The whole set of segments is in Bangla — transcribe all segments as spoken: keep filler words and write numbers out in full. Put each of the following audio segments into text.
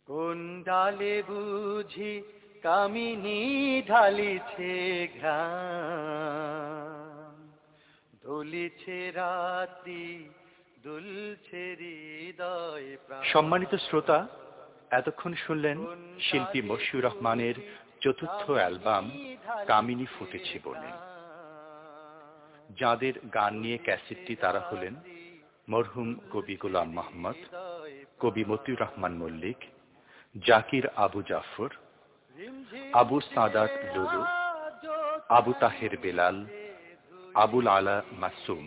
কোন ডালে বুঝি কামিনী ঢালিছে ঘ্রাণ, দোলিছে রাত্রি দুলছে হৃদয় প্রাণ। সম্মানিত শ্রোতা, এতক্ষণ শুনলেন শিল্পী মশিউর রহমানের চতুর্থ অ্যালবাম কামিনী ফুটেছে বনে। যাদের গান নিয়ে ক্যাসেটটি তারা হলেন মরহুম কবি গোলাম মোহাম্মদ, কবি মতিউর রহমান মল্লিক, জাকির আবু জাফর, আবু সাদাত লুলু, আবু তাহের বেলাল, আবুল আলা মাসুম,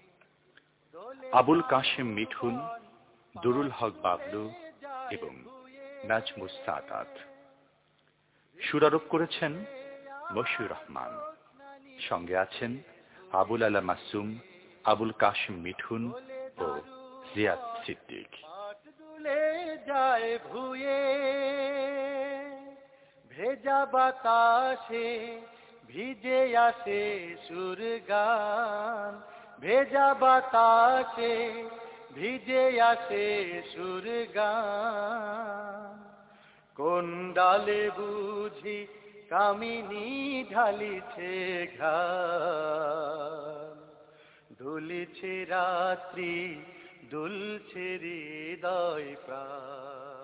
আবুল কাশেম মিঠুন, দুরুল হক বাবলু এবং নাজমুস সাদাত। সুরারোপ করেছেন মশিউর রহমান। সঙ্গে আছেন আবুল আলা মাসুম, আবুল কাশেম মিঠুন ও জিয়াদ সিদ্দিক। যায় ভুয়ে ভেজা বাতাসে ভিজে আসে সুর গান, ভেজা বাতাসে ভিজে আসে সুর গান। কোন ডালে বুঝি কামিনী ঢালিছে ঘ্রাণ, দুলিছে রাত্রি দুলছে হৃদয় প্রাণ।